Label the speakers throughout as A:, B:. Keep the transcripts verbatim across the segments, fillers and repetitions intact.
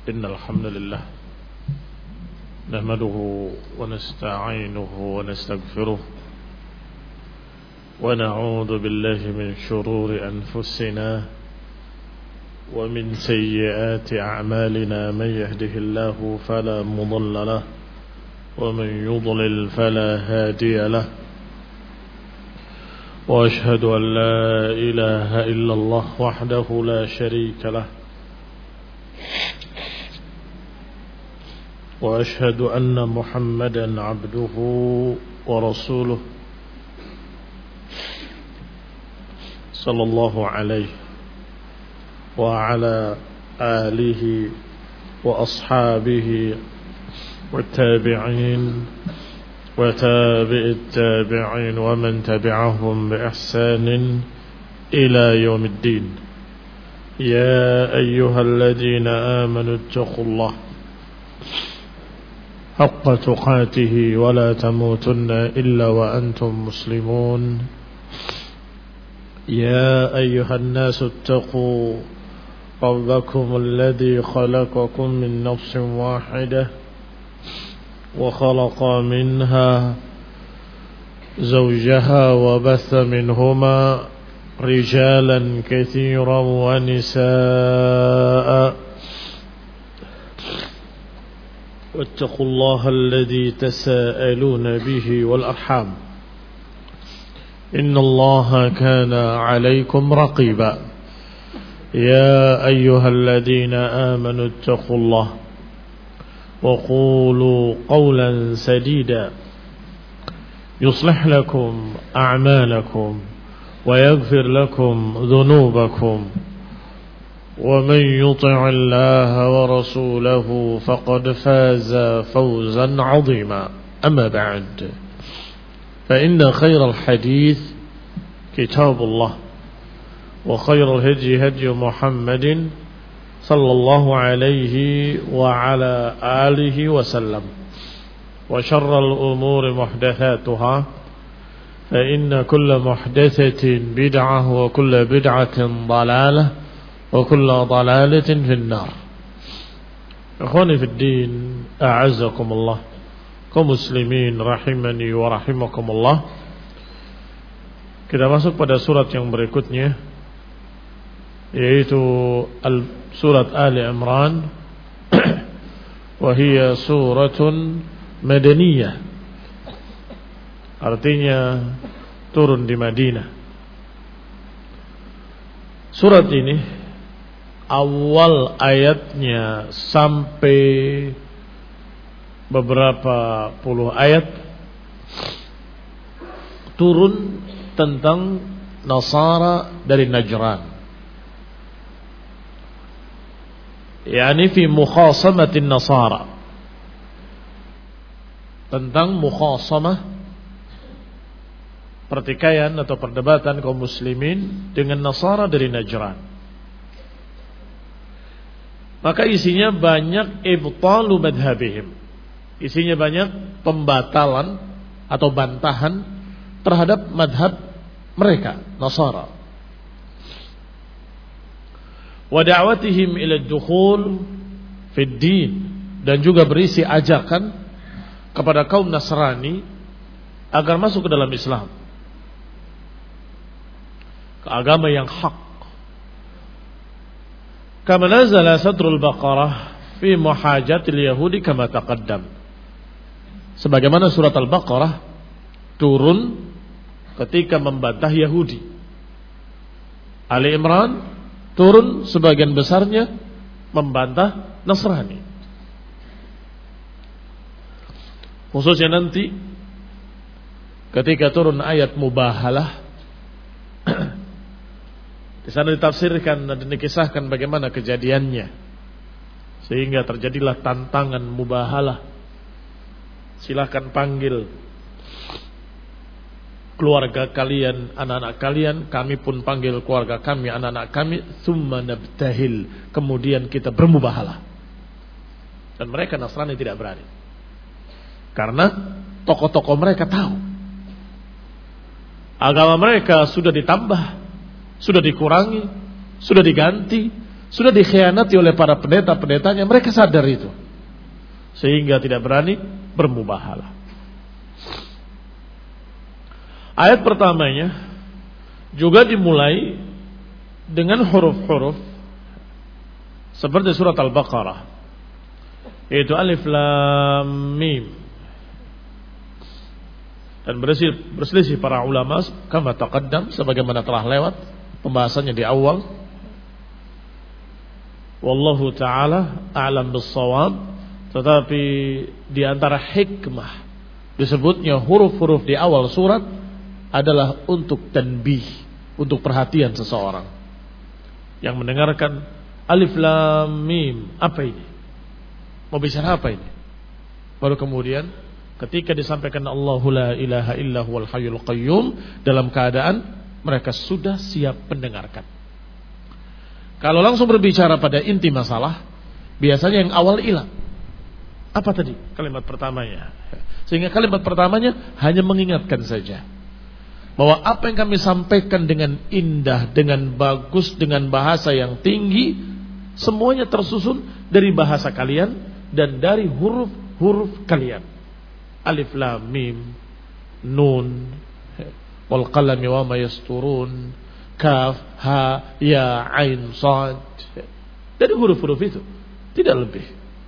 A: إن الحمد لله نحمده ونستعينه ونستغفره ونعوذ بالله من شرور أنفسنا ومن سيئات أعمالنا من يهده الله فلا مضل له ومن يضلل فلا هادي له وأشهد أن لا إله إلا الله وحده لا شريك له وأشهد أن محمدا عبده ورسوله صلى الله عليه وعلى آله وأصحابه والتابعين وتابع التابعين ومن تبعهم بإحسان إلى يوم الدين. يا أيها الذين آمنوا اتقوا الله حق تقاته ولا تموتن إلا وأنتم مسلمون. يا أيها الناس اتقوا ربكم الذي خلقكم من نفس واحدة وخلق منها زوجها وبث منهما رجالا كثيرا ونساء واتقوا الله الذي تساءلون به والأرحام إن الله كان عليكم رقيبا. يا أيها الذين آمنوا اتقوا الله وقولوا قولا سديدا يصلح لكم أعمالكم ويغفر لكم ذنوبكم ومن يطع الله ورسوله فقد فاز فوزا عظيما. أما بعد فإن خير الحديث كتاب الله وخير الهدي هدي محمد صلى الله عليه وعلى آله وسلم وشر الأمور محدثاتها فإن كل محدثة بدعة وكل بدعة ضلالة وكل ضلالة في النار. إخواني في الدين أعزكم الله kaum muslimin rahimani wa rahimakumullah. Kita masuk pada surat yang berikutnya, yaitu al surat Ali Imran. Wa hiya suratun madaniyah, artinya turun di Madinah. Surat ini awal ayatnya sampai beberapa puluh ayat turun tentang Nasara dari Najran, yakni fi mukhasamatin Nasara, tentang mukhasamah, pertikaian atau perdebatan kaum muslimin dengan Nasara dari Najran. Maka isinya banyak ibtalu madhabihim, isinya banyak pembatalan atau bantahan terhadap madhab mereka Nasara. Wa da'watihim ila ad-dukhul fi ad-din, dan juga berisi ajakan kepada kaum Nasrani agar masuk ke dalam Islam, ke agama yang hak. Kama nazala sadrul Baqarah fi muhajatil yahudi kama taqaddam, sebagaimana surat Al-Baqarah turun ketika membantah Yahudi. Ali Imran turun sebagian besarnya membantah Nasrani. Khususnya nanti ketika turun ayat mubahalah, di sana ditafsirkan dan dikisahkan bagaimana kejadiannya sehingga terjadilah tantangan mubahalah. Silahkan panggil keluarga kalian, anak-anak kalian, kami pun panggil keluarga kami, anak-anak kami, tsumma nabtahil, kemudian kita bermubahalah. Dan mereka Nasrani tidak berani, karena tokoh-tokoh mereka tahu agama mereka sudah ditambah, sudah dikurangi, sudah diganti, Sudah dikhianati oleh para pendeta-pendetanya, mereka sadar itu. Sehingga tidak berani bermubahalah. Ayat pertamanya juga dimulai dengan huruf-huruf seperti surat Al-Baqarah, yaitu Alif Lam Mim. Dan berselisih para ulama kama taqaddam, sebagaimana telah lewat pembahasannya di awal. Wallahu ta'ala a'lam bis-shawab. Tetapi di antara hikmah disebutnya huruf-huruf di awal surat adalah untuk tanbih, untuk perhatian seseorang yang mendengarkan Alif Lam Mim, apa ini? Mau bicara apa ini? Baru kemudian ketika disampaikan Allahu la ilaha illa huwal hayyul qayyum, dalam keadaan mereka sudah siap mendengarkan. Kalau langsung berbicara pada inti masalah, biasanya yang awal hilang. Apa tadi kalimat pertamanya? Sehingga kalimat pertamanya hanya mengingatkan saja bahwa apa yang kami sampaikan dengan indah, dengan bagus, dengan bahasa yang tinggi, semuanya tersusun dari bahasa kalian dan dari huruf-huruf kalian. Alif Lam Mim, Nun, wal qalami wa ma yasturun, Kaf, Ha, Ya, Ain, Shad. Dari huruf-huruf itu, tidak lebih.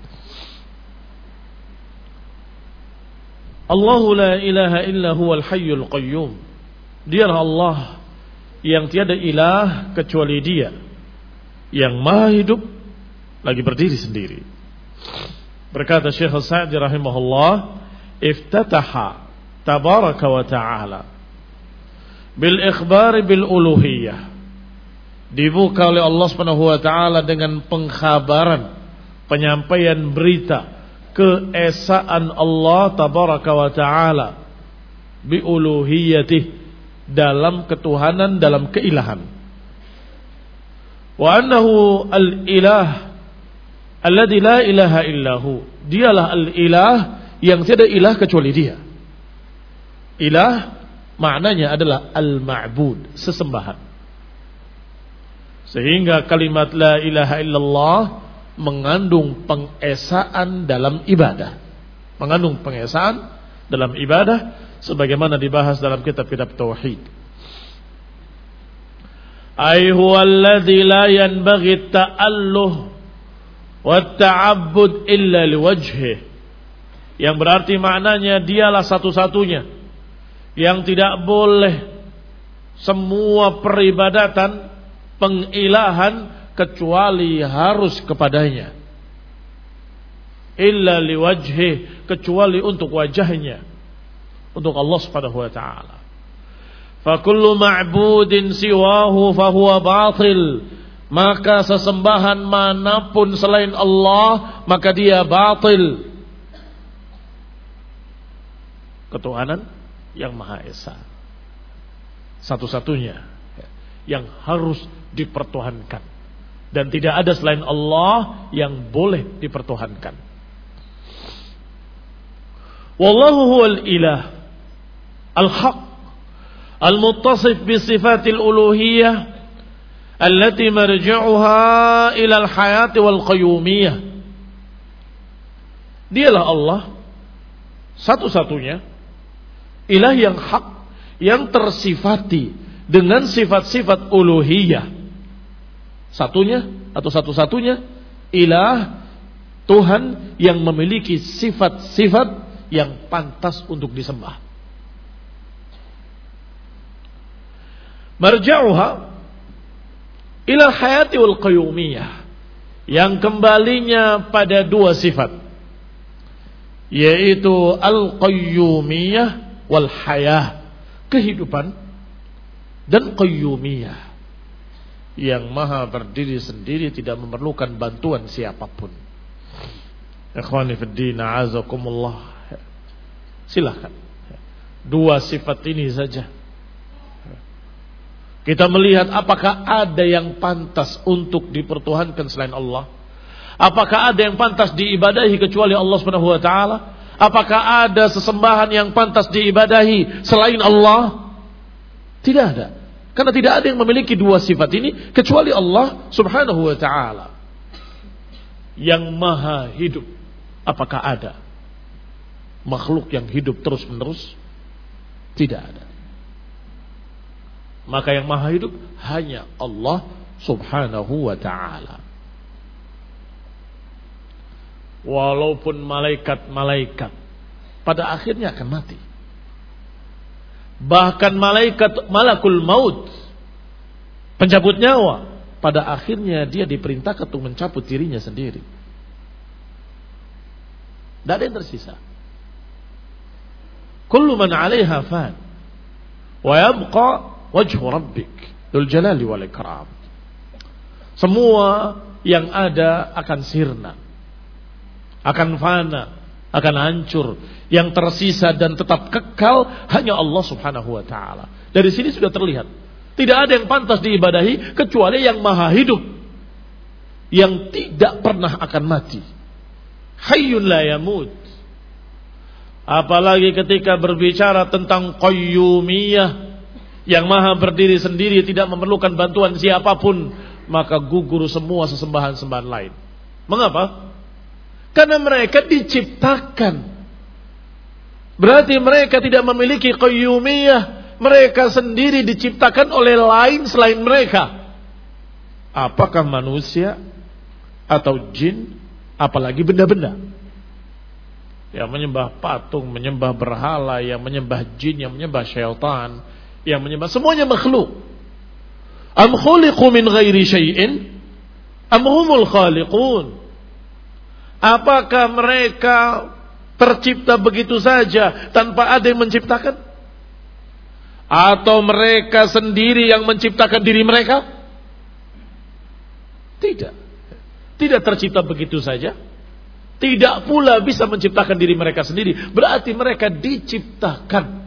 A: Allahu la ilaha illa huwal hayyul qayyum. Dialah Allah yang tiada ilah kecuali Dia, yang maha hidup lagi berdiri sendiri. Berkata Syekh Sa'di rahimahullah, iftataha tabaraka wa ta'ala bil ikhbari bil uluhiyah. Dibuka oleh Allah Subhanahu wa taala dengan pengkhabaran, penyampaian berita keesaan Allah tabaraka wa ta'ala bi uluhiyatih, dalam ketuhanan, dalam keilahan. Wa annahu al-ilah alladzi la ilaha illahu. Dialah al-ilah yang tiada ilah kecuali Dia. Ilah maknanya adalah al-ma'bud, sesembahan. Sehingga kalimat la ilaha illallah mengandung pengesaan dalam ibadah. Mengandung pengesaan dalam ibadah, sebagaimana dibahas dalam kitab-kitab tauhid. Ai huwa alladzi la yanbaghi at-ta'alluh wa at-ta'abbud illa liwajhihi. Yang berarti maknanya dialah satu-satunya yang tidak boleh semua peribadatan, pengilahan kecuali harus kepadanya. Illa liwajhihi, kecuali untuk wajahnya, untuk Allah Subhanahu wa taala. Fa kullu ma'budin siwahu fa huwa batil. Maka sesembahan manapun selain Allah, maka dia batil. Ketuhanan yang Maha Esa, satu-satunya yang harus dipertuhankan, dan tidak ada selain Allah yang boleh dipertuhankan. Wallahu huwal ilah al-haq al-muttasif bi sifatil uluhiyah allati marji'uha ila al-hayati wal qayyumiyah. Dialah Allah satu-satunya ilah yang hak, yang tersifati dengan sifat-sifat uluhiyah. Satunya atau satu-satunya ilah, Tuhan yang memiliki sifat-sifat yang pantas untuk disembah. Marja'uha ila hayati wal qayyumiyah, yang kembalinya pada dua sifat, yaitu al-qayyumiyah wal hayah, kehidupan, dan qayyumiyah, yang maha berdiri sendiri, tidak memerlukan bantuan siapapun. Ikhwani fid din, a'azakumullah. Silakan, dua sifat ini saja kita melihat apakah ada yang pantas untuk dipertuhankan selain Allah. Apakah ada yang pantas diibadahi kecuali Allah Subhanahu wa taala? Apakah ada sesembahan yang pantas diibadahi selain Allah? Tidak ada. Karena tidak ada yang memiliki dua sifat ini kecuali Allah Subhanahu wa ta'ala. Yang maha hidup. Apakah ada makhluk yang hidup terus-menerus? Tidak ada. Maka yang maha hidup hanya Allah Subhanahu wa ta'ala. Walaupun malaikat-malaikat pada akhirnya akan mati. Bahkan malaikat malakul maut, pencabut nyawa, pada akhirnya dia diperintahkan untuk mencabut dirinya sendiri. Tidak ada yang tersisa. Kullu man 'alaiha fan wa yabqa wajhu rabbik dzul jalali wal ikram. Semua yang ada akan sirna, akan fana, akan hancur. Yang tersisa dan tetap kekal hanya Allah Subhanahu wa ta'ala. Dari sini sudah terlihat, tidak ada yang pantas diibadahi kecuali yang maha hidup, yang tidak pernah akan mati. Hayyun la yamut. Apalagi ketika berbicara tentang qayyumiyah, yang maha berdiri sendiri, tidak memerlukan bantuan siapapun, maka gugur semua sesembahan-sembahan lain. Mengapa? Karena mereka diciptakan. Berarti mereka tidak memiliki qayyumiyah. Mereka sendiri diciptakan oleh lain selain mereka. Apakah manusia atau jin, apalagi benda-benda yang menyembah patung, menyembah berhala, yang menyembah jin, yang menyembah syaitan, yang menyembah semuanya makhluk. Am khuliqu min ghairi syai'in am humul khaliqun. Apakah mereka tercipta begitu saja tanpa ada yang menciptakan? Atau mereka sendiri yang menciptakan diri mereka? Tidak. Tidak tercipta begitu saja. Tidak pula bisa menciptakan diri mereka sendiri. Berarti mereka diciptakan.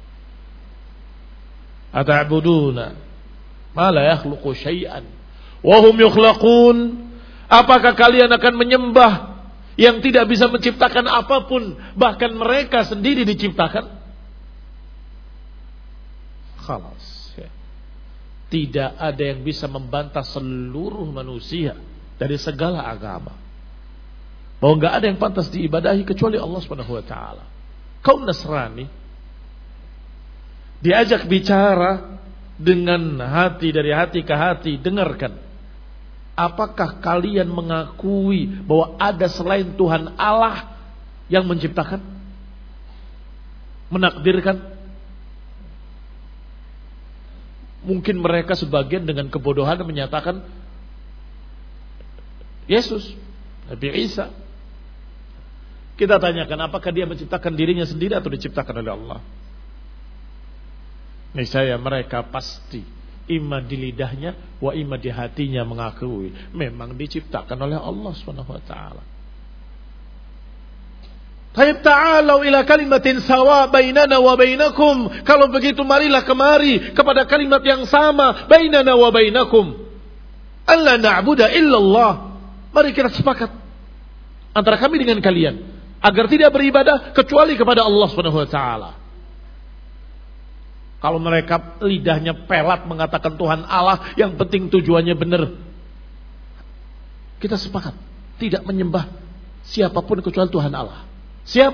A: Ata'buduna ma la yakhluqu syai'an wa hum yukhlaqun. Apakah kalian akan menyembah yang tidak bisa menciptakan apapun, bahkan mereka sendiri diciptakan? Khalas. Tidak ada yang bisa membantah seluruh manusia dari segala agama bahwa enggak ada yang pantas diibadahi kecuali Allah Subhanahu wa taala. Kaum Nasrani diajak bicara dengan hati, dari hati ke hati, dengarkan. Apakah kalian mengakui bahwa ada selain Tuhan Allah yang menciptakan, menakdirkan? Mungkin mereka sebagian dengan kebodohan menyatakan Yesus, Nabi Isa. Kita tanyakan, apakah dia menciptakan dirinya sendiri atau diciptakan oleh Allah? Niscaya mereka pasti ima di lidahnya wa ima di hatinya mengakui memang diciptakan oleh Allah Subhanahu wa taala. Tayyib ta'alu ila kalimatin sawa bainana wa bainakum. Kalau begitu marilah kemari kepada kalimat yang sama bainana wa bainakum. Alla na'budu illallah. Mari kita sepakat antara kami dengan kalian agar tidak beribadah kecuali kepada Allah Subhanahu wa taala. Kalau mereka lidahnya pelat mengatakan Tuhan Allah, yang penting tujuannya benar, kita sepakat tidak menyembah siapapun kecuali Tuhan Allah. Siap?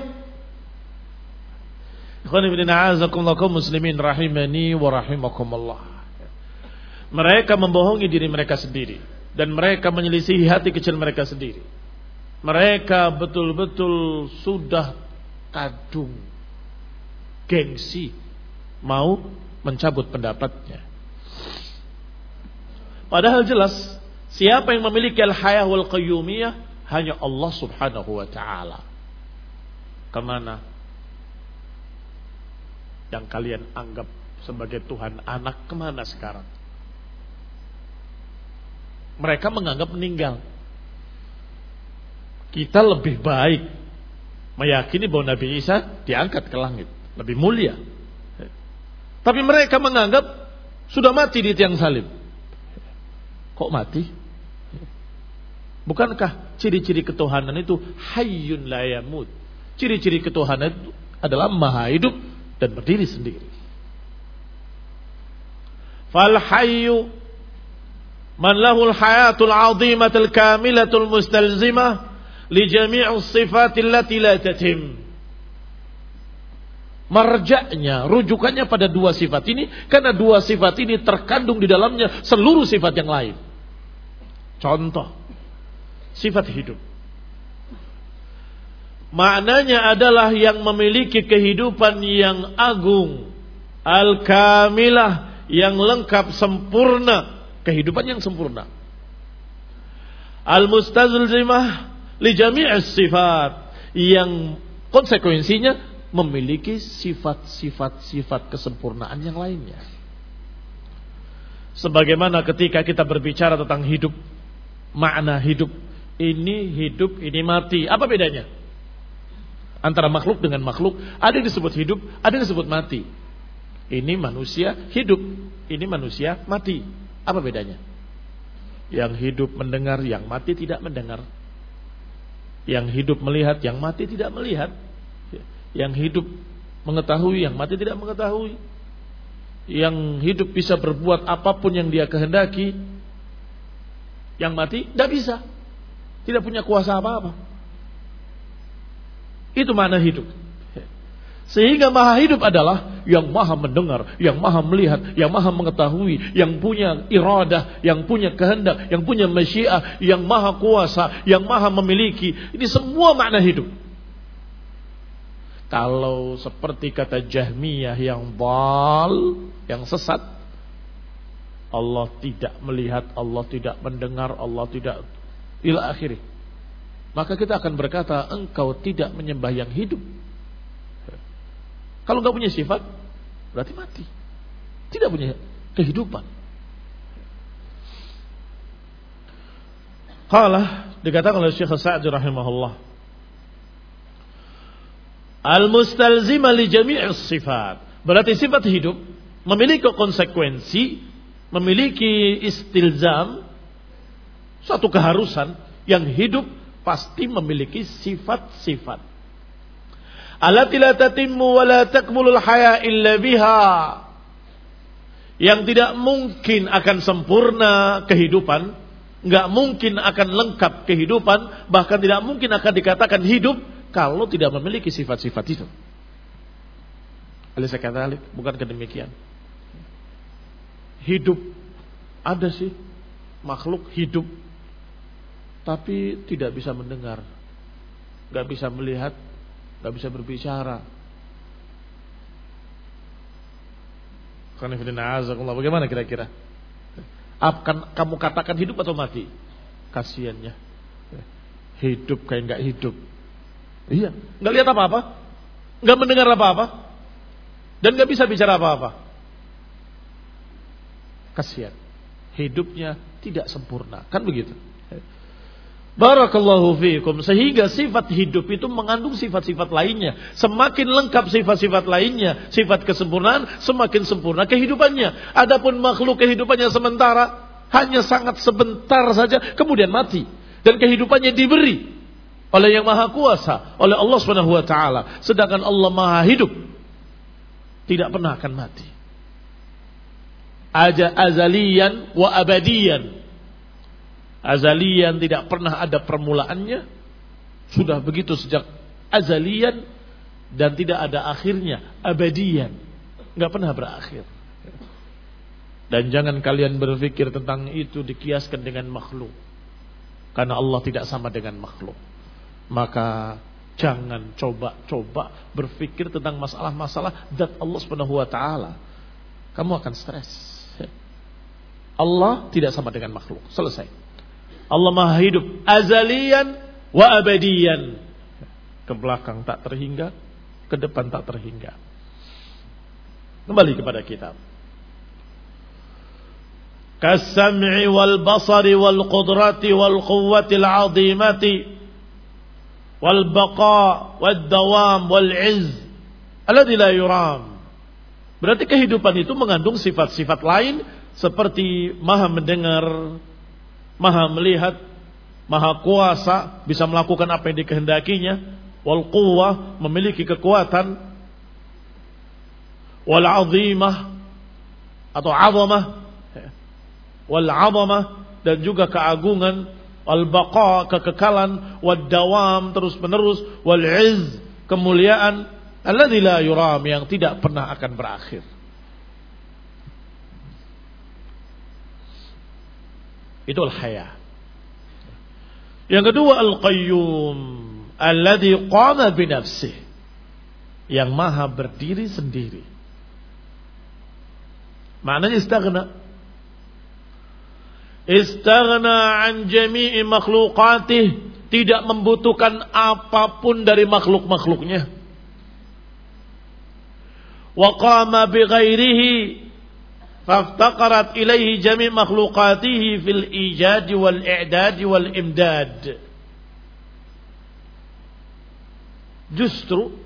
A: Ikhwan fillah, a'azakumullah kaum muslimin rahimani wa rahimakumullah. Mereka membohongi diri mereka sendiri dan mereka menyelisihi hati kecil mereka sendiri. Mereka betul-betul sudah kadung gengsi mau mencabut pendapatnya. Padahal jelas siapa yang memiliki al-hayah wal qayyumiyah hanya Allah Subhanahu wa ta'ala. Kemana yang kalian anggap sebagai Tuhan anak, kemana sekarang? Mereka menganggap meninggal. Kita lebih baik meyakini bahwa Nabi Isa diangkat ke langit, lebih mulia. Tapi mereka menganggap sudah mati di tiang salib. Kok mati? Bukankah ciri-ciri ketuhanan itu hayyun la yamut? Ciri-ciri ketuhanan itu adalah maha hidup dan berdiri sendiri. Fal hayyu man lahul hayatul 'azimatul kamilatul mustalzimah li jami'us sifatil lati la tatim. Marja'nya, rujukannya pada dua sifat ini, karena dua sifat ini terkandung di dalamnya seluruh sifat yang lain. Contoh, sifat hidup. Maknanya adalah yang memiliki kehidupan yang agung, al-kamilah, yang lengkap, sempurna, kehidupan yang sempurna. Al-mustazlimah li jami'is sifat, yang konsekuensinya memiliki sifat-sifat-sifat kesempurnaan yang lainnya. Sebagaimana ketika kita berbicara tentang hidup, makna hidup, ini hidup, ini mati. Apa bedanya antara makhluk dengan makhluk? Ada yang disebut hidup, ada yang disebut mati. Ini manusia hidup, ini manusia mati. Apa bedanya? Yang hidup mendengar, yang mati tidak mendengar. Yang hidup melihat, yang mati tidak melihat. Yang hidup mengetahui, yang mati tidak mengetahui. Yang hidup bisa berbuat apapun yang dia kehendaki, yang mati tidak bisa, tidak punya kuasa apa-apa. Itu makna hidup. Sehingga maha hidup adalah yang maha mendengar, yang maha melihat, yang maha mengetahui, yang punya iradah, yang punya kehendak, yang punya masyiah, yang maha kuasa, yang maha memiliki. Ini semua makna hidup. Kalau seperti kata Jahmiyah yang bal, yang sesat, Allah tidak melihat, Allah tidak mendengar, Allah tidak ila akhirih, maka kita akan berkata, engkau tidak menyembah yang hidup. Kalau enggak punya sifat, berarti mati, tidak punya kehidupan. Qala, dikatakan oleh Syekh Sa'di rahimahullah, al-mustalzima li jami'is sifat. Berarti sifat hidup memiliki konsekuensi, memiliki istilzam, suatu keharusan. Yang hidup pasti memiliki sifat-sifat. Allati la tatimmu wa la takmulul haya illa biha. Yang tidak mungkin akan sempurna kehidupan, enggak mungkin akan lengkap kehidupan, bahkan tidak mungkin akan dikatakan hidup kalau tidak memiliki sifat-sifat itu. Alaysa kadzalik? Bukankah demikian? Hidup, ada sih makhluk hidup, tapi tidak bisa mendengar, gak bisa melihat, gak bisa berbicara. Bagaimana kira-kira? Akan kamu katakan hidup atau mati? Kasiannya, hidup kayak gak hidup. Iya, nggak lihat apa-apa, nggak mendengar apa-apa, dan nggak bisa bicara apa-apa. Kasihan, hidupnya tidak sempurna, kan begitu? Barakallahu fiikum. Sehingga sifat hidup itu mengandung sifat-sifat lainnya. Semakin lengkap sifat-sifat lainnya, sifat kesempurnaan, semakin sempurna kehidupannya. Adapun makhluk kehidupannya sementara, hanya sangat sebentar saja, kemudian mati, dan kehidupannya diberi oleh yang maha kuasa, oleh Allah subhanahu wa ta'ala. Sedangkan Allah maha hidup, tidak pernah akan mati. Aja azalian wa abadian. Azalian, tidak pernah ada permulaannya, sudah begitu sejak azalian, dan tidak ada akhirnya, abadian, gak pernah berakhir. Dan jangan kalian berpikir tentang itu dikiaskan dengan makhluk, karena Allah tidak sama dengan makhluk. Maka jangan coba-coba berpikir tentang masalah-masalah zat Allah Subhanahu wa taala. Kamu akan stres. Allah tidak sama dengan makhluk. Selesai. Allah Maha hidup azalian wa abadian. Ke belakang tak terhingga, ke depan tak terhingga. Kembali kepada kitab. Kas-sam'i wal basari wal qudrati wal quwwati al 'azimati wal baqa wad dawam wal 'izz alladzi la yuram. Berarti kehidupan itu mengandung sifat-sifat lain seperti maha mendengar, maha melihat, maha kuasa, bisa melakukan apa yang dikehendakinya, wal quwwah, memiliki kekuatan, wal 'azimah atau 'azamah, wal 'azamah, dan juga keagungan, wal baqa, kekekalan, wad dawam, terus menerus, wal 'izz, kemuliaan, alladzi la yuram, yang tidak pernah akan berakhir. Itu al-haya. Yang kedua al-qayyum, alladzi qama bi nafsihi, yang maha berdiri sendiri. Maknanya istaghna. Istaghna an jami'i makhluqatih, tidak membutuhkan apapun dari makhluk-makhluknya. Wa qama bi ghairihi faftaqarat ilaihi jami' makhluqatihi fil ijad wal i'dad wal imdad. Justru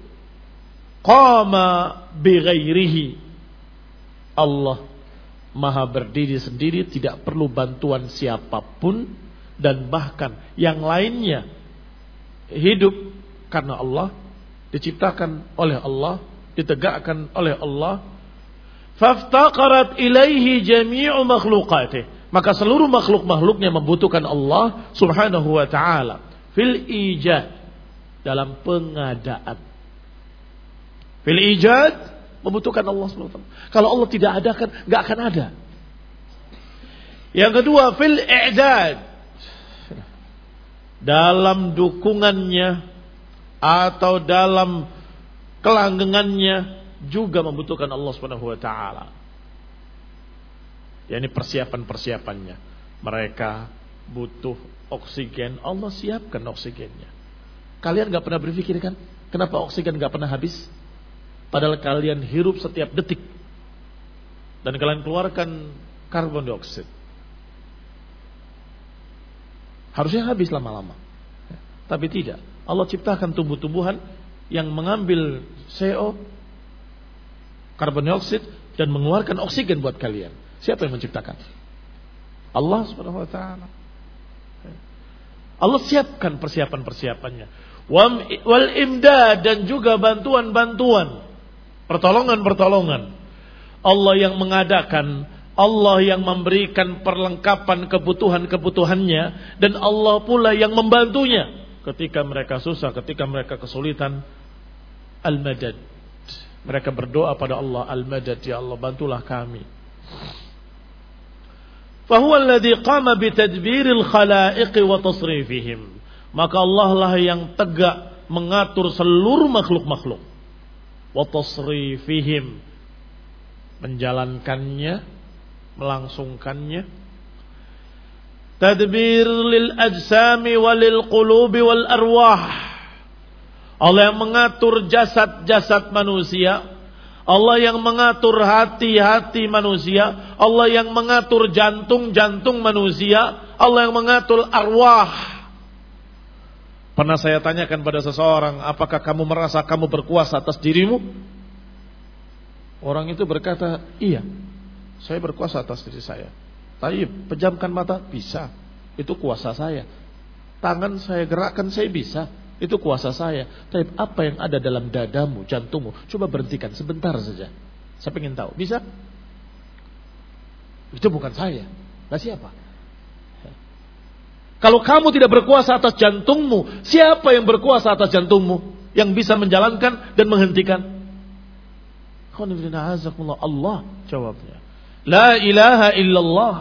A: qama bi ghairihi, Allah maha berdiri sendiri, tidak perlu bantuan siapapun, dan bahkan yang lainnya hidup karena Allah, diciptakan oleh Allah, ditegakkan oleh Allah. Faftaqarat ilaihi jami'u makhluqatih, maka seluruh makhluk-makhluknya membutuhkan Allah subhanahu wa ta'ala fil ijad, dalam pengadaan. Fil ijad, membutuhkan Allah subhanahu wa ta'ala. Kalau Allah tidak adakan, gak akan ada. Yang kedua, fil i'dad, dalam dukungannya atau dalam kelanggengannya juga membutuhkan Allah subhanahu wa ta'ala. Ya, ini persiapan-persiapannya. Mereka butuh oksigen, Allah siapkan oksigennya. Kalian gak pernah berpikir kan, kenapa oksigen gak pernah habis? Padahal kalian hirup setiap detik, dan kalian keluarkan karbon dioksida. Harusnya habis lama-lama, tapi tidak. Allah ciptakan tumbuh-tumbuhan yang mengambil C O, karbon dioksida, dan mengeluarkan oksigen buat kalian. Siapa yang menciptakan? Allah subhanahu wa ta'ala. Allah siapkan persiapan-persiapannya. Wal imdad, dan juga bantuan-bantuan, pertolongan-pertolongan. Allah yang mengadakan, Allah yang memberikan perlengkapan kebutuhan-kebutuhannya, dan Allah pula yang membantunya ketika mereka susah, ketika mereka kesulitan. Al-madad, mereka berdoa pada Allah, al-madad, ya Allah bantulah kami. Fahuwa alladhi qama bitadbiril khalaiq wa tasrifihim, maka Allah lah yang tegak mengatur seluruh makhluk-makhluk. Wa tasrifihim, menjalankannya, melangsungkannya. Tadbir lil ajsami walil qulubi wal arwah, Allah yang mengatur jasad-jasad manusia, Allah yang mengatur hati-hati manusia, Allah yang mengatur jantung-jantung manusia, Allah yang mengatur arwah. Pernah saya tanyakan pada seseorang, apakah kamu merasa kamu berkuasa atas dirimu? Orang itu berkata, iya, saya berkuasa atas diri saya. Tapi pejamkan mata, bisa, itu kuasa saya. Tangan saya gerakkan, saya bisa, itu kuasa saya. Tapi apa yang ada dalam dadamu, jantungmu, coba berhentikan sebentar saja. Saya ingin tahu, bisa? Itu bukan saya. Nah siapa? Kalau kamu tidak berkuasa atas jantungmu, siapa yang berkuasa atas jantungmu, yang bisa menjalankan dan menghentikan? Allah jawabnya. La ilaha illallah.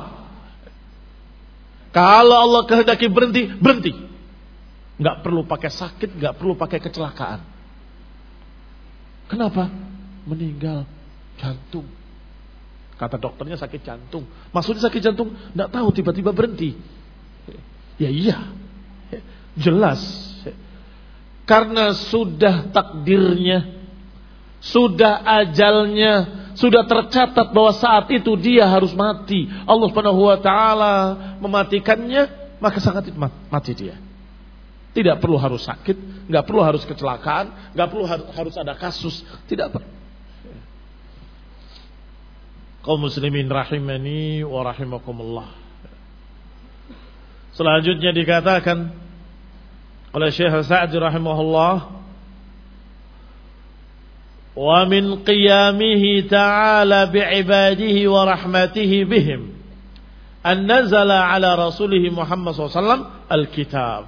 A: Kalau Allah kehendaki berhenti, berhenti. Gak perlu pakai sakit, gak perlu pakai kecelakaan. Kenapa? Meninggal jantung. Kata dokternya sakit jantung. Maksudnya sakit jantung, gak tahu, tiba-tiba berhenti. Ya iya, jelas. Karena sudah takdirnya, sudah ajalnya, sudah tercatat bahwa saat itu dia harus mati. Allah Subhanahu wa taala mematikannya, maka sangat mati dia. Tidak perlu harus sakit, enggak perlu harus kecelakaan, enggak perlu harus ada kasus, tidak perlu. Kaum muslimin rahimani wa rahimakumullah. Selanjutnya dikatakan oleh Syekh Sa'di rahimahullah, wa min qiyamihi ta'ala bi'ibadihi wa rahmatihi bihim an nazala ala rasulih Muhammad sallallahu alaihi wasallam al-kitab.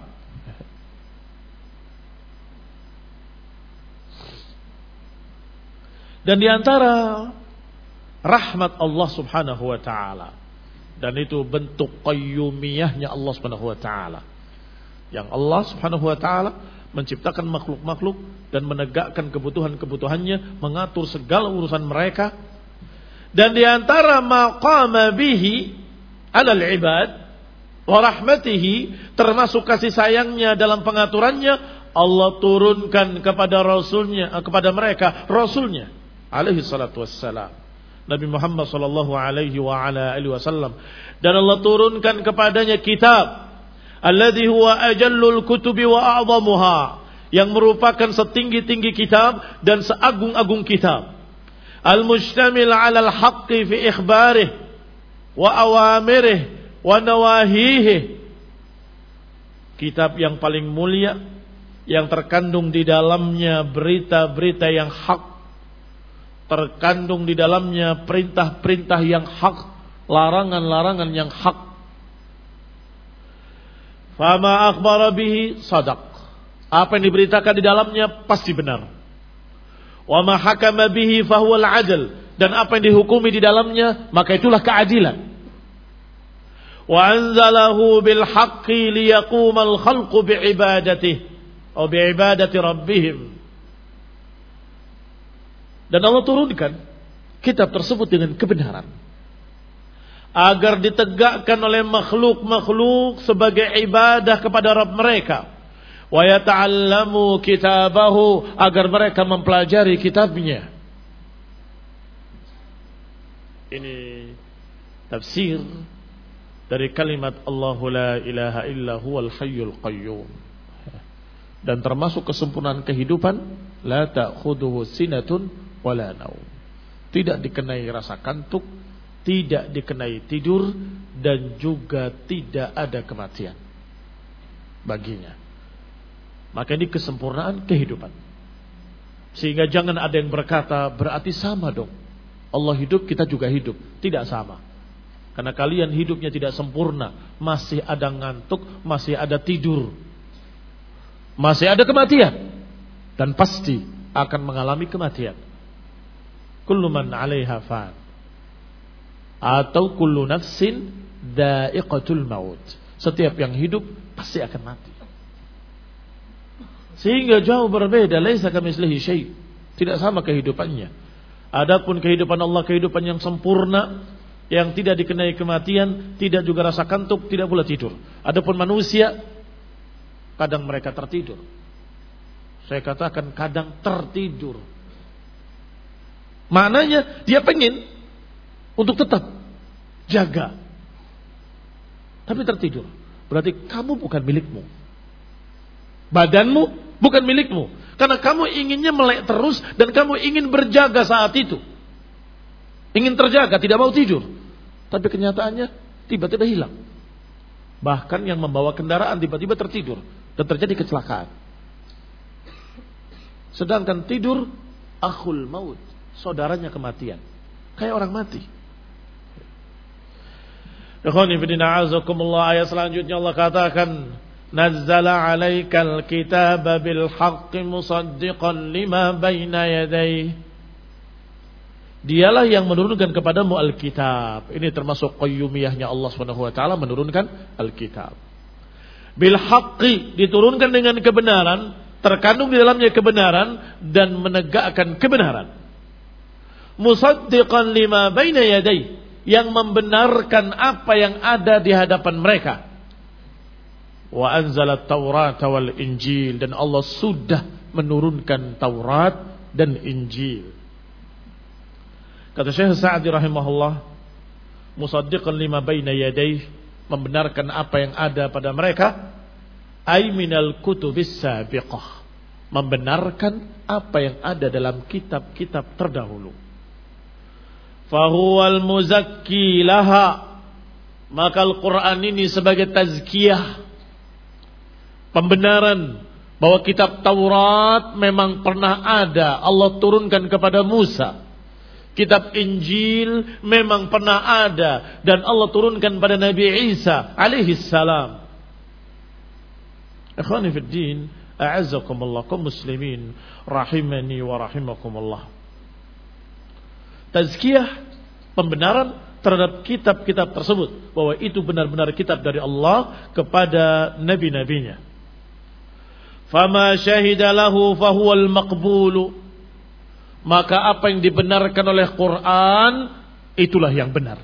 A: Dan di antara rahmat Allah Subhanahu wa taala, dan itu bentuk qayyumiyahnya Allah Subhanahu wa taala, yang Allah Subhanahu wa taala menciptakan makhluk-makhluk dan menegakkan kebutuhan-kebutuhannya, mengatur segala urusan mereka. Dan di antara maqama bihi 'alal ibad wa rahmatihi, termasuk kasih sayangnya dalam pengaturannya, Allah turunkan kepada rasulnya, kepada mereka rasulnya alaihi salatu wassalam, Nabi Muhammad sallallahu alaihi wa ala alihi wasallam, dan Allah turunkan kepadanya kitab alladzi huwa ajallul kutubi wa a'zamuha, yang merupakan setinggi-tinggi kitab dan seagung-agung kitab, al-mustamil 'ala al-haqqi fi ikhbarih wa awamirih wa nawahihi, kitab yang paling mulia yang terkandung di dalamnya berita-berita yang hak, terkandung di dalamnya perintah-perintah yang hak, larangan-larangan yang hak. Fama akhbara bihi sadaq, apa yang diberitakan di dalamnya pasti benar. Wa ma hakama bihi fahuwal adl, dan apa yang dihukumi di dalamnya maka itulah keadilan. Wa anzalahu bil haqqi liyaqumal khalqu bi'ibadatihi atau bi'ibadati rabbihim. Dan Allah turunkan kitab tersebut dengan kebenaran, agar ditegakkan oleh makhluk-makhluk sebagai ibadah kepada Rabb mereka. Wa yata'allamu kitabahu, agar mereka mempelajari kitabnya. Ini tafsir dari kalimat Allahu la ilaha illa huwal hayyul qayyum. Dan termasuk kesempurnaan kehidupan, la ta'khuduhu sinatun wala naum, tidak dikenai rasa kantuk, tidak dikenai tidur, dan juga tidak ada kematian baginya. Maka ini kesempurnaan kehidupan. Sehingga jangan ada yang berkata berarti sama dong, Allah hidup kita juga hidup. Tidak sama. Karena kalian hidupnya tidak sempurna, masih ada ngantuk, masih ada tidur, masih ada kematian, dan pasti akan mengalami kematian. Kullu man 'alaiha fan, atau kullu nafsin dha'iqatul maut, setiap yang hidup pasti akan mati. Sehingga jauh berbeda, laisa kamitslihi syai', tidak sama kehidupannya. Adapun kehidupan Allah, kehidupan yang sempurna, yang tidak dikenai kematian, tidak juga rasa kantuk, tidak pula tidur. Adapun manusia, kadang mereka tertidur. Saya katakan kadang tertidur. Maknanya dia pengen untuk tetap jaga, tapi tertidur. Berarti kamu bukan milikmu, badanmu bukan milikmu, karena kamu inginnya melek terus dan kamu ingin berjaga saat itu, ingin terjaga, tidak mau tidur. Tapi kenyataannya tiba-tiba hilang. Bahkan yang membawa kendaraan tiba-tiba tertidur dan terjadi kecelakaan. Sedangkan tidur akhul maut, saudaranya kematian, kayak orang mati. Ikhwani fillah, a'azakumullah. Ayat selanjutnya Allah katakan, nazzala 'alaikal kitaba bil haqqi musaddiqan lima baina yadayhi. Dialah yang menurunkan kepadamu Alkitab. Ini termasuk qayyumiyahnya Allah Subhanahu wa taala, menurunkan Alkitab. Bil haqqi, diturunkan dengan kebenaran, terkandung di dalamnya kebenaran dan menegakkan kebenaran. Musaddiqan lima baina yadayhi, yang membenarkan apa yang ada di hadapan mereka. Wa anzalat Taurat wal Injil, dan Allah sudah menurunkan Taurat dan Injil. Kata Syekh Sa'di rahimahullah, musaddiqan lima baina yadayhi, membenarkan apa yang ada pada mereka, ay minal kutubis sabiqah, membenarkan apa yang ada dalam kitab-kitab terdahulu. Fahuwal muzakki laha, maka Al-Quran ini sebagai tazkiyah, pembenaran bahwa kitab Taurat memang pernah ada, Allah turunkan kepada Musa. Kitab Injil memang pernah ada dan Allah turunkan pada Nabi Isa alaihi salam. Ikhwani fid din, a'azzakumullah, kaum muslimin rahimani wa rahimakumullah. Tazkiyah, pembenaran terhadap kitab-kitab tersebut, bahwa itu benar-benar kitab dari Allah kepada nabi-nabinya. Fama syahida lahu fahuwal maqbulu, maka apa yang dibenarkan oleh Quran itulah yang benar.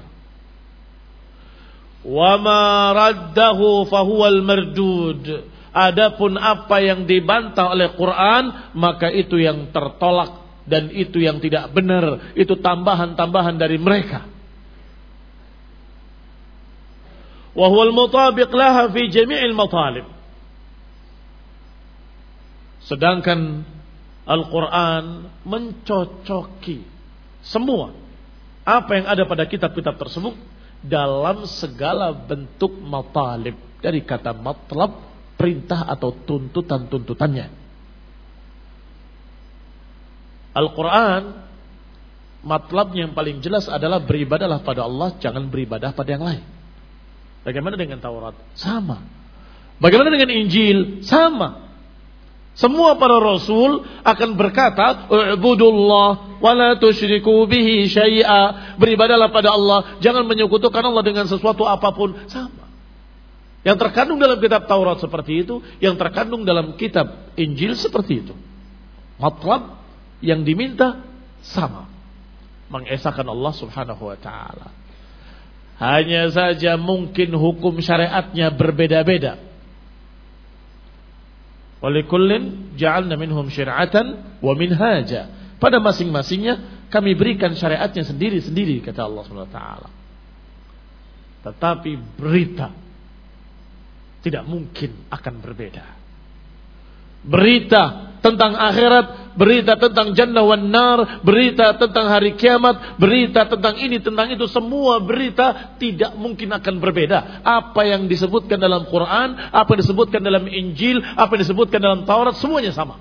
A: Wa ma raddahu fahuwal mardud, adapun apa yang dibantah oleh Quran maka itu yang tertolak dan itu yang tidak benar, itu tambahan-tambahan dari mereka. Wa huwal mutabiq laha fi jami'il matalib, sedangkan Al-Quran mencocoki semua apa yang ada pada kitab-kitab tersebut dalam segala bentuk matalib, dari kata matlab, perintah atau tuntutan-tuntutannya. Al-Quran matlabnya yang paling jelas adalah beribadahlah pada Allah, jangan beribadah pada yang lain. Bagaimana dengan Taurat? Sama. Bagaimana dengan Injil? Sama. Semua para rasul akan berkata, "U'budullah wa la tusyriku bihi syai'a." Beribadahlah pada Allah, jangan menyekutukan Allah dengan sesuatu apapun. Sama. Yang terkandung dalam kitab Taurat seperti itu, yang terkandung dalam kitab Injil seperti itu. Matlab yang diminta sama. Mengesahkan Allah Subhanahu wa taala. Hanya saja mungkin hukum syariatnya berbeda-beda. Walikullin ja'alna minhum syir'atan wa minhaja. Pada masing-masingnya kami berikan syariatnya sendiri-sendiri, kata Allah Subhanahu wa taala. Tetapi berita tidak mungkin akan berbeda. Berita tentang akhirat, berita tentang jannah wan nar, berita tentang hari kiamat, berita tentang ini, tentang itu, semua berita tidak mungkin akan berbeda. Apa yang disebutkan dalam Quran, apa yang disebutkan dalam Injil, apa yang disebutkan dalam Taurat, semuanya sama.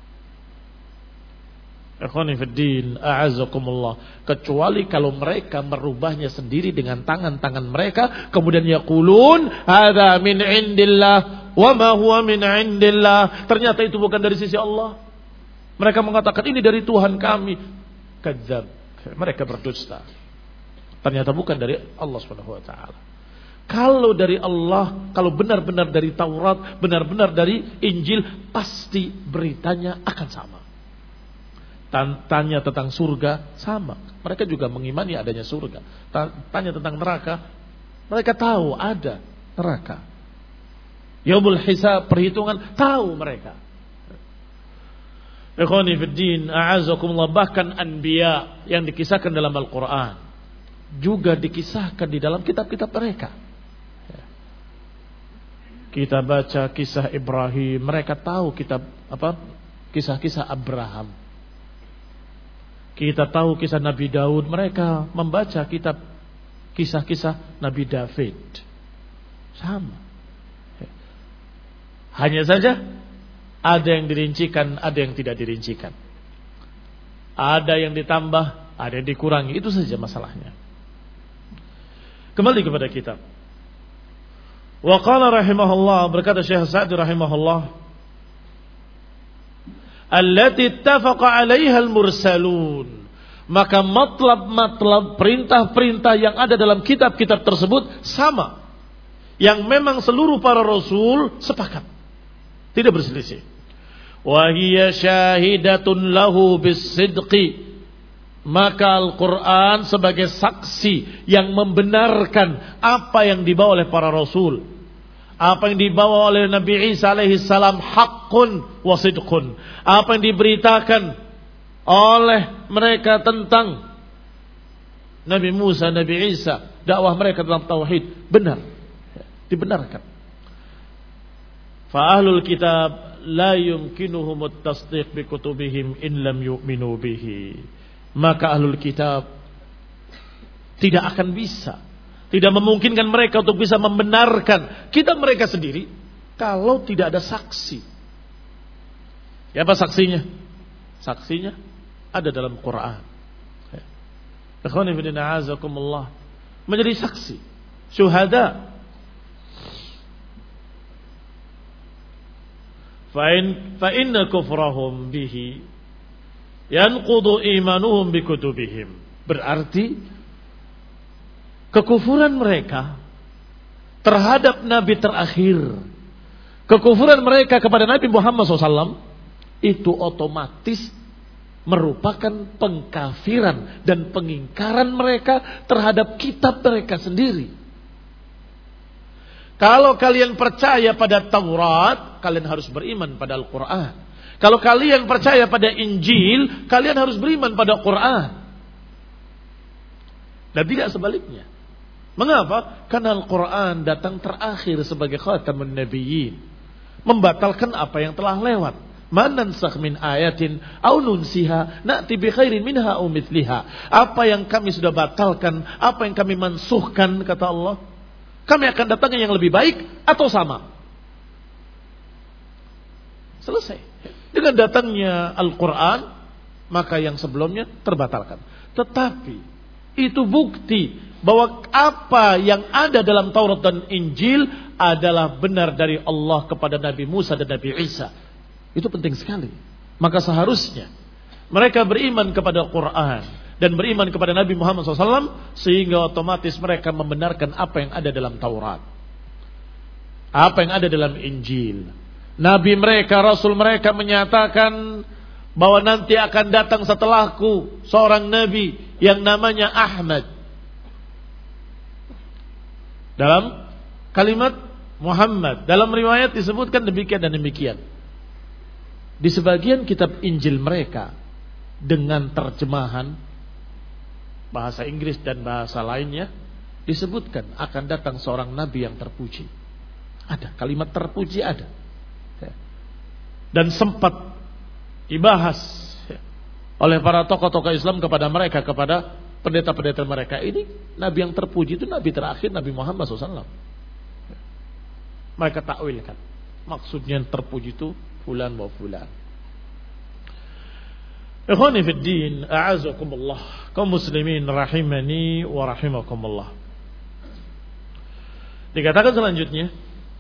A: Ikhwani fiddin, a'azzakumullah. Kecuali kalau mereka merubahnya sendiri dengan tangan-tangan mereka, kemudian yaqulun hadza min indillah wa ma huwa min indillah, ternyata itu bukan dari sisi Allah. Mereka mengatakan ini dari Tuhan kami. Kadzab, mereka berdusta. Ternyata bukan dari Allah Subhanahu wa taala. Kalau dari Allah, kalau benar-benar dari Taurat, benar-benar dari Injil, pasti beritanya akan sama. Tanya tentang surga sama, mereka juga mengimani adanya surga. Tanya tentang neraka, mereka tahu ada neraka. Yaumul hisab, perhitungan, tahu mereka. Ikhwani fiddin, a'azakumullah, bahkan anbiya yang dikisahkan dalam Al-Quran juga dikisahkan di dalam kitab-kitab mereka. Kita baca kisah Ibrahim, mereka tahu kitab apa? Kisah-kisah Abraham. Kita tahu kisah Nabi Daud, mereka membaca kitab kisah-kisah Nabi David. Sama. Hanya saja ada yang dirincikan, ada yang tidak dirincikan. Ada yang ditambah, ada yang dikurangi. Itu saja masalahnya. Kembali kepada kitab. Wa qala rahimahullah, berkata Syekh Sa'di rahimahullah, allati ittafaqa 'alaiha al-mursalun, maka matlab-matlab, perintah-perintah yang ada dalam kitab-kitab tersebut sama, yang memang seluruh para rasul sepakat, tidak berselisih. Wa hiya syahidatun lahu bis-sidqi, maka Al-Quran sebagai saksi yang membenarkan apa yang dibawa oleh para rasul. Apa yang dibawa oleh Nabi Isa alaihi salam haqqun wa sidqun. Apa yang diberitakan oleh mereka tentang Nabi Musa, Nabi Isa, dakwah mereka dalam tauhid, benar, dibenarkan. Fa ahlul kitab la yumkinuhum at-tasdiq bi kutubihim in lam yu'minu bihi. Maka ahlul kitab tidak akan bisa, tidak memungkinkan mereka untuk bisa membenarkan kitab mereka sendiri kalau tidak ada saksi. Ya, apa saksinya? Saksinya ada dalam Quran. Ikhwani fillah azakumullah, menjadi saksi, syuhada. Fa'in fa'inna kufrahum bihi yanqudu imanuhum bikutubihim. Berarti kekufuran mereka terhadap Nabi terakhir, kekufuran mereka kepada Nabi Muhammad shallallahu alaihi wasallam itu otomatis merupakan pengkafiran dan pengingkaran mereka terhadap kitab mereka sendiri. Kalau kalian percaya pada Taurat, kalian harus beriman pada Al-Quran. Kalau kalian percaya pada Injil, kalian harus beriman pada Quran. Dan tidak sebaliknya. Mengapa? Karena Al-Quran datang terakhir sebagai khatamun nabiyyin, membatalkan apa yang telah lewat. Man nansakh min ayatin aw nunsiha na'ti bi khairin minha aw mithliha. Apa yang kami sudah batalkan, apa yang kami mansuhkan, kata Allah, kami akan datangnya yang lebih baik atau sama. Selesai. Dengan datangnya Al-Quran, maka yang sebelumnya terbatalkan. Tetapi itu bukti bahwa apa yang ada dalam Taurat dan Injil adalah benar dari Allah kepada Nabi Musa dan Nabi Isa. Itu penting sekali. Maka seharusnya mereka beriman kepada Quran dan beriman kepada Nabi Muhammad shallallahu alaihi wasallam, sehingga otomatis mereka membenarkan apa yang ada dalam Taurat, apa yang ada dalam Injil. Nabi mereka, Rasul mereka menyatakan bahwa nanti akan datang setelahku seorang Nabi yang namanya Ahmad. Dalam kalimat Muhammad, dalam riwayat disebutkan demikian dan demikian. Di sebagian kitab Injil mereka dengan terjemahan bahasa Inggris dan bahasa lainnya disebutkan akan datang seorang nabi yang terpuji. Ada kalimat terpuji, ada. Dan sempat dibahas oleh para tokoh-tokoh Islam kepada mereka, kepada pendeta-pendeta mereka, ini nabi yang terpuji itu nabi terakhir, Nabi Muhammad shallallahu alaihi wasallam. Mereka takwilkan, maksudnya yang terpuji itu fulan wa fulan. Ikhwani fid din, a'azakumullah, kaum muslimin rahimani wa rahimakumullah. Dikatakan selanjutnya,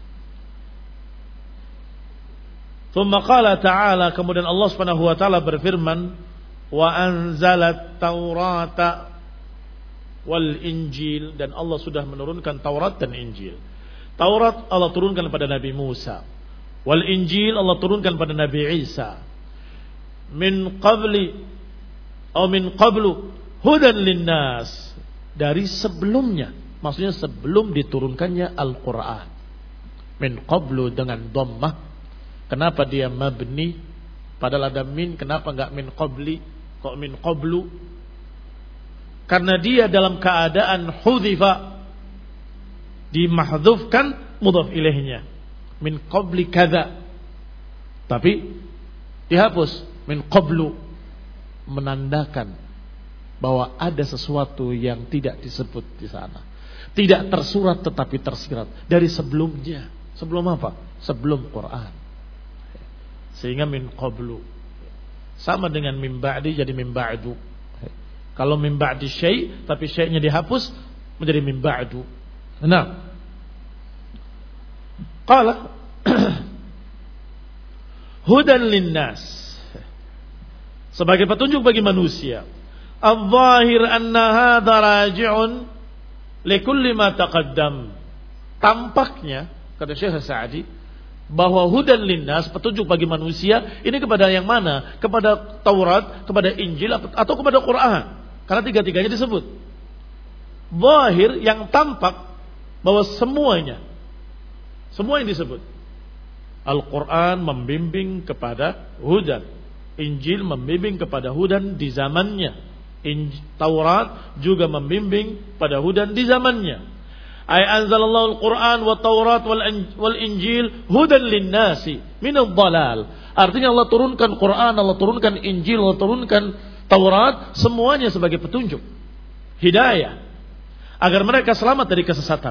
A: thumma qala ta'ala, kemudian Allah Subhanahu wa taala berfirman, wa anzalat taurata wal injil, dan Allah sudah menurunkan Taurat dan Injil. Taurat Allah turunkan pada Nabi Musa, wal injil Allah turunkan pada Nabi Isa. Min qabli atau min qablu hudan linnas, dari sebelumnya, maksudnya sebelum diturunkannya Al-Quran. Min qablu dengan dhammah. Kenapa dia mabni padahal ada min? Kenapa enggak min qabli kok min qablu? Karena dia dalam keadaan hudhifa, dimahdhufkan mudhaf ilaihnya, min qabli kadza, tapi dihapus min qablu, menandakan bahwa ada sesuatu yang tidak disebut di sana, tidak tersurat tetapi tersirat dari sebelumnya. Sebelum apa? Sebelum Quran. Sehingga min qablu sama dengan min ba'di jadi min ba'du. Kalau min ba'di syai' tapi syai'-nya dihapus menjadi min ba'du. Nah, qala hudan linnas, sebagai petunjuk bagi manusia. Al-zahir anna hadha raji'un likulli ma taqaddam. Tampaknya, kata Syekh Sa'di, bahwa hudan linnas, petunjuk bagi manusia, ini kepada yang mana? Kepada Taurat, kepada Injil, atau kepada Quran? Karena tiga-tiganya disebut. Zahir, yang tampak, bahwa semuanya, semua yang disebut. Al-Quran membimbing kepada hudan, Injil membimbing kepada hudan di zamannya, Injil, Taurat juga membimbing pada hudan di zamannya. Ay anzalallahu al-Quran wa Taurat wal Injil hudan linnasi minadh dhalal. Artinya Allah turunkan Quran, Allah turunkan Injil, Allah turunkan Taurat, semuanya sebagai petunjuk, hidayah, agar mereka selamat dari kesesatan.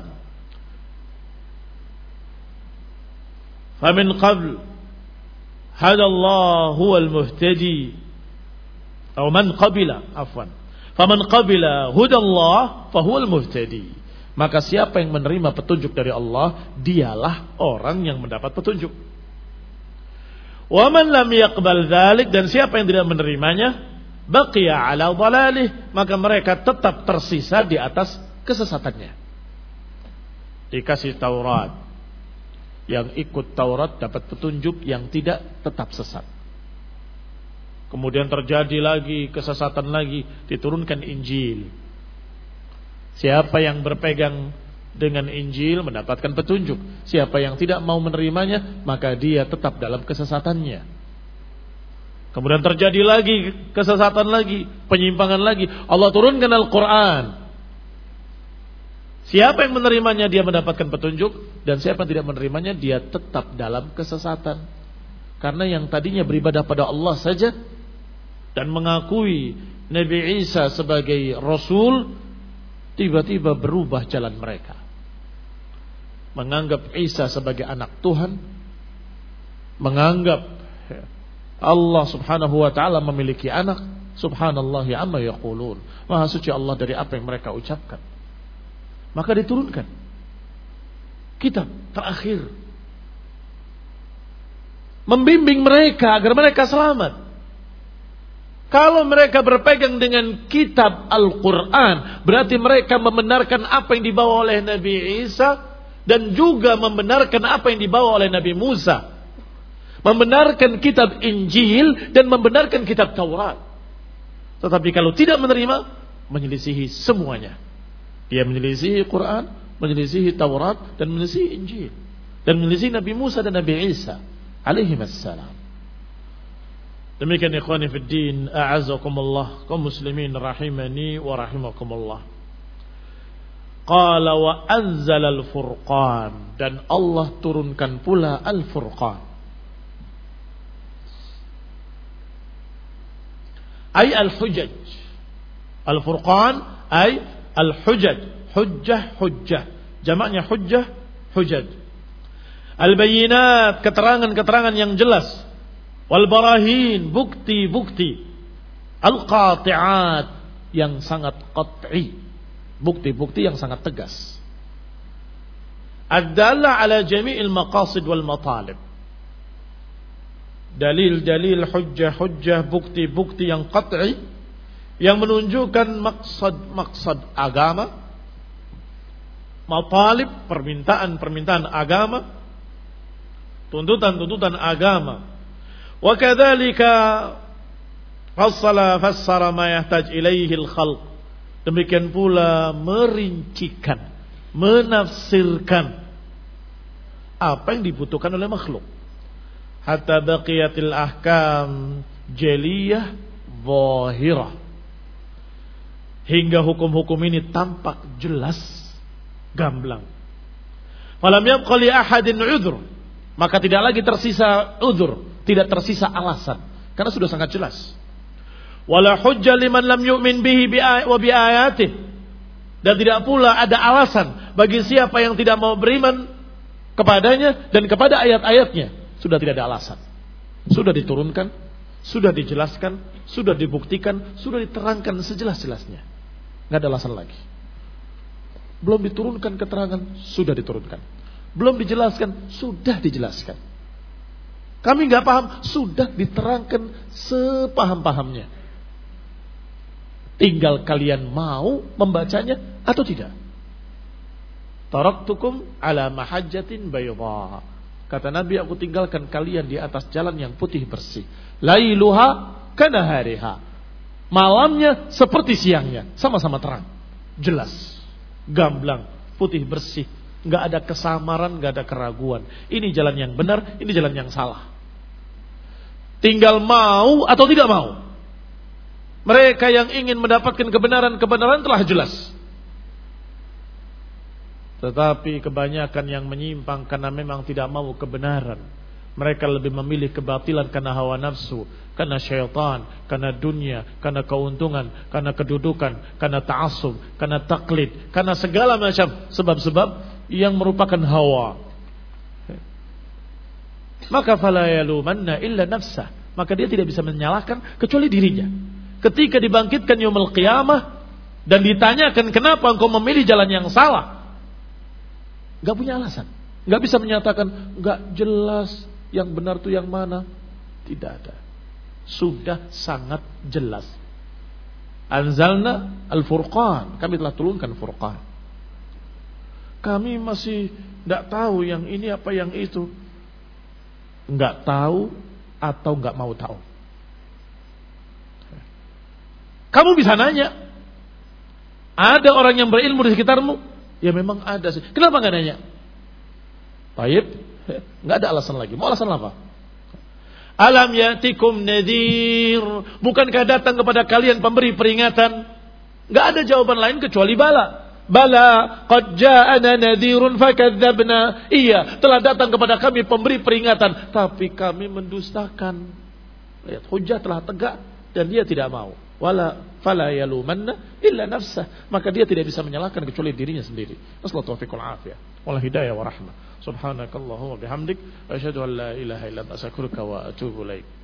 A: Famin qabl hadallahu huwal muhtadi atau man qabila afwan Faman qabila hudallah fahuwal muhtadi. Maka siapa yang menerima petunjuk dari Allah, dialah orang yang mendapat petunjuk. Wa man lam yaqbal dzalik, dan siapa yang tidak menerimanya, baqiya ala dhalalih, maka mereka tetap tersisa di atas kesesatannya. Dikasih Taurat, yang ikut Taurat dapat petunjuk, yang tidak tetap sesat. Kemudian terjadi lagi kesesatan lagi, diturunkan Injil. Siapa yang berpegang dengan Injil mendapatkan petunjuk. Siapa yang tidak mau menerimanya, maka dia tetap dalam kesesatannya. Kemudian terjadi lagi kesesatan lagi, penyimpangan lagi. Allah turunkan Al-Quran. Siapa yang menerimanya, dia mendapatkan petunjuk. Dan siapa yang tidak menerimanya, dia tetap dalam kesesatan. Karena yang tadinya beribadah pada Allah saja dan mengakui Nabi Isa sebagai Rasul, tiba-tiba berubah jalan mereka. Menganggap Isa sebagai anak Tuhan, menganggap Allah subhanahu wa ta'ala memiliki anak. Subhanallah amma yaqulun. Maha suci Allah dari apa yang mereka ucapkan. Maka diturunkan kitab terakhir, membimbing mereka agar mereka selamat. Kalau mereka berpegang dengan kitab Al-Quran, berarti mereka membenarkan apa yang dibawa oleh Nabi Isa, dan juga membenarkan apa yang dibawa oleh Nabi Musa. Membenarkan kitab Injil dan membenarkan kitab Taurat. Tetapi kalau tidak menerima, menyelisihi semuanya. Dia menyelisihi Quran, menyelisihi Taurat, dan menyelisihi Injil, dan menyelisihi Nabi Musa dan Nabi Isa alaihimassalam. Demikian ikhwani fid din, a'azzakumullah, kaum muslimin rahimani wa rahimakumullah. Qala wa anzala al-furqan, dan Allah turunkan pula al-furqan. Ay al-hujaj. Al-furqan ay al-hujaj, hujjah hujjah. Jamaknya hujjah hujaj. Al-bayyinat, keterangan-keterangan yang jelas. Wal-barahin, bukti-bukti. Al-qati'at, yang sangat qat'i, bukti-bukti yang sangat tegas. Ad-dalla ala jami'il maqasid wal matalib. Dalil-dalil, hujjah-hujjah, bukti-bukti yang qat'i, yang menunjukkan maksad-maksad agama, matalib, permintaan-permintaan agama, tuntutan-tuntutan agama. Wa kadzalika fassala fassara ma yahtaj ilaihi al-khalq. Demikian pula merincikan, menafsirkan apa yang dibutuhkan oleh makhluk. Hatta baqiyatil ahkam jaliyah zahirah, hingga hukum-hukum ini tampak jelas, gamblang. Falam yabqa li ahadin udhr, maka tidak lagi tersisa udhr, tidak tersisa alasan, karena sudah sangat jelas. Wala hujja liman lam yu'min bihi wa bi ayatihi, dan tidak pula ada alasan bagi siapa yang tidak mau beriman kepadanya dan kepada ayat-ayatnya. Sudah tidak ada alasan. Sudah diturunkan, sudah dijelaskan, sudah dibuktikan, sudah diterangkan sejelas-jelasnya. Enggak ada alasan lagi. Belum diturunkan keterangan, sudah diturunkan. Belum dijelaskan, sudah dijelaskan. Kami enggak paham, sudah diterangkan sepaham-pahamnya. Tinggal kalian mau membacanya atau tidak. Taraktukum ala mahajjatin bayda. Kata Nabi, aku tinggalkan kalian di atas jalan yang putih bersih. Lailuha kanahariha. Malamnya seperti siangnya, sama-sama terang, jelas, gamblang, putih bersih. Enggak ada kesamaran, enggak ada keraguan. Ini jalan yang benar, ini jalan yang salah. Tinggal mau atau tidak mau. Mereka yang ingin mendapatkan kebenaran-kebenaran telah jelas. Tetapi kebanyakan yang menyimpang karena memang tidak mau kebenaran. Mereka lebih memilih kebatilan karena hawa nafsu, karena syaitan, karena dunia, karena keuntungan, karena kedudukan, karena ta'assub, karena taklid, karena segala macam sebab-sebab yang merupakan hawa. Maka fala yalumanna illa nafsah, maka dia tidak bisa menyalahkan kecuali dirinya. ketika dibangkitkan yaumul qiyamah dan ditanyakan kenapa engkau memilih jalan yang salah, enggak punya alasan. Enggak bisa menyatakan enggak jelas yang benar itu yang mana. Tidak ada. Sudah sangat jelas. Anzalna al-Furqan, kami telah turunkan Furqan. Kami masih enggak tahu yang ini apa yang itu. Enggak tahu atau enggak mau tahu. Kamu bisa nanya. Ada orang yang berilmu di sekitarmu? Ya memang ada sih. Kenapa enggak nanya? Baik, enggak ada alasan lagi. Mau alasan apa? Alam yatikum nadhir, bukankah datang kepada kalian pemberi peringatan? Enggak ada jawaban lain kecuali bala. Bala, qad ja'ana nadhirun fakadzabna. Iya, telah datang kepada kami pemberi peringatan, tapi kami mendustakan. Lihat, hujjah telah tegak dan dia tidak mau. Wala fala yalumanna illa nafsah, maka dia tidak bisa menyalahkan kecuali dirinya sendiri. Nasallahu taufiq wal afiyah wal hidayah wa rahmah. Subhanakallahumma bihamdik asyhadu an la ilaha illa anta astaghfiruka wa atubu ilaik.